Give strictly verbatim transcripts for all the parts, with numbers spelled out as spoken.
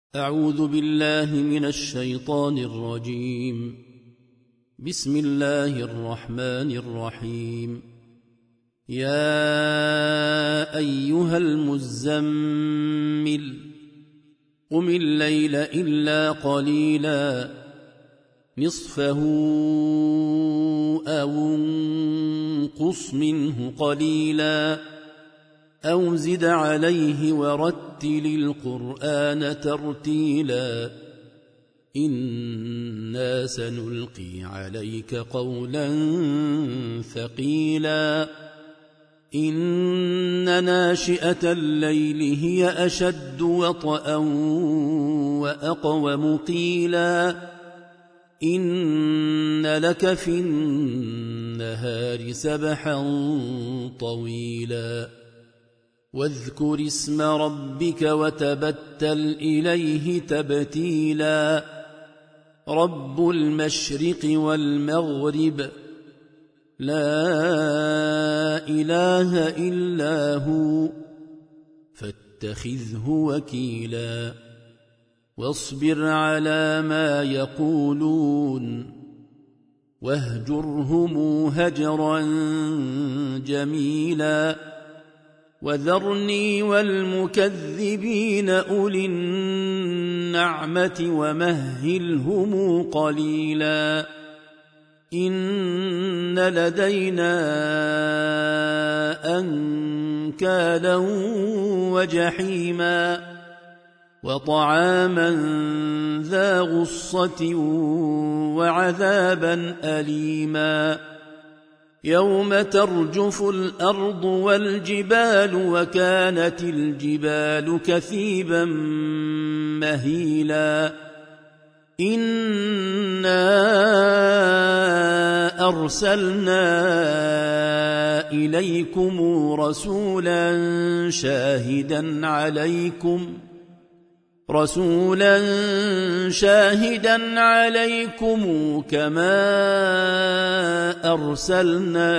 أعوذ بالله من الشيطان الرجيم. بسم الله الرحمن الرحيم. يا أيها المزمل قم الليل إلا قليلا نصفه أو انقص منه قليلا أو زد عليه ورتل القرآن ترتيلا إنا سنلقي عليك قولا ثقيلا إن ناشئة الليل هي أشد وطئا وأقوم قيلا إن لك في النهار سبحا طويلا واذكر اسم ربك وتبتل إليه تبتيلا رب المشرق والمغرب لا إله إلا هو فاتخذه وكيلا واصبر على ما يقولون واهجرهم هجرا جميلا وذرني والمكذبين أولي النعمة ومهلهم قليلا إن لدينا أنكالا وجحيما وطعاما ذا غصة وعذابا أليما يوم ترجف الأرض والجبال وكانت الجبال كثيبا مهيلا إنا أرسلنا إليكم رسولا شاهدا عليكم رسولا شاهدا عليكم كما أرسلنا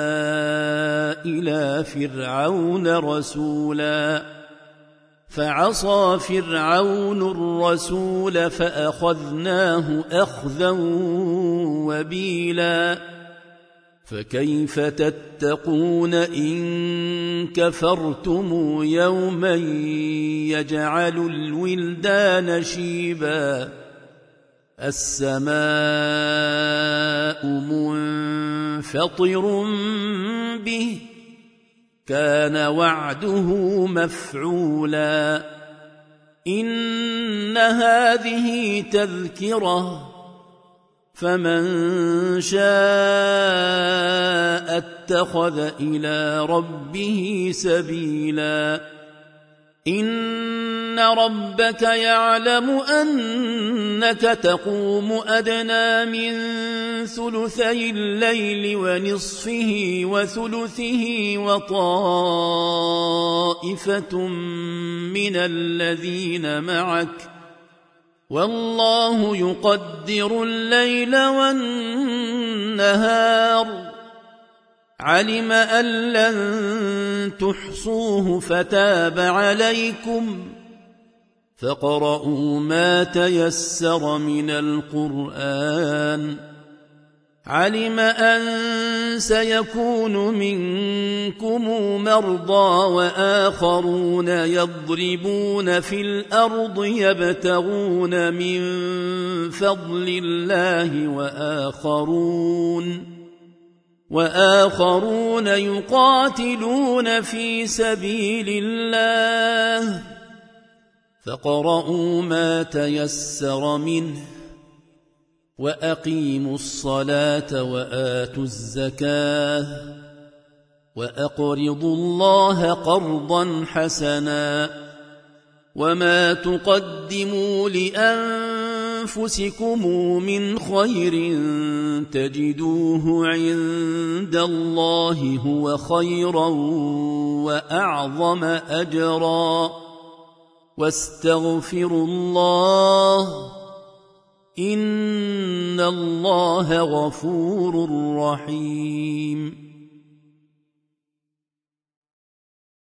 إلى فرعون رسولا فعصى فرعون الرسول فأخذناه أخذا وبيلا فكيف تتقون إن كفرتم يوما يجعل الولدان شيبا السماء منفطر به كان وعده مفعولا إن هذه تذكرة فمن شاء اتخذ إلى ربه سبيلا إن ربك يعلم أنك تقوم أدنى من ثلثي الليل ونصفه وثلثه وطائفة من الذين معك والله يقدر الليل والنهار علم أن لن تحصوه فتاب عليكم فاقرؤوا ما تيسر من القرآن علم أن سيكون منكم مرضى وآخرون يضربون في الأرض يبتغون من فضل الله وآخرون وآخرون يقاتلون في سبيل الله فاقرؤوا ما تيسر منه وأقيموا الصلاة وآتوا الزكاة وأقرضوا الله قرضا حسنا وما تقدموا لأنفسكم من خير تجدوه عند الله هو خيرا وأعظم أجرا واستغفروا الله إن الله غفور رحيم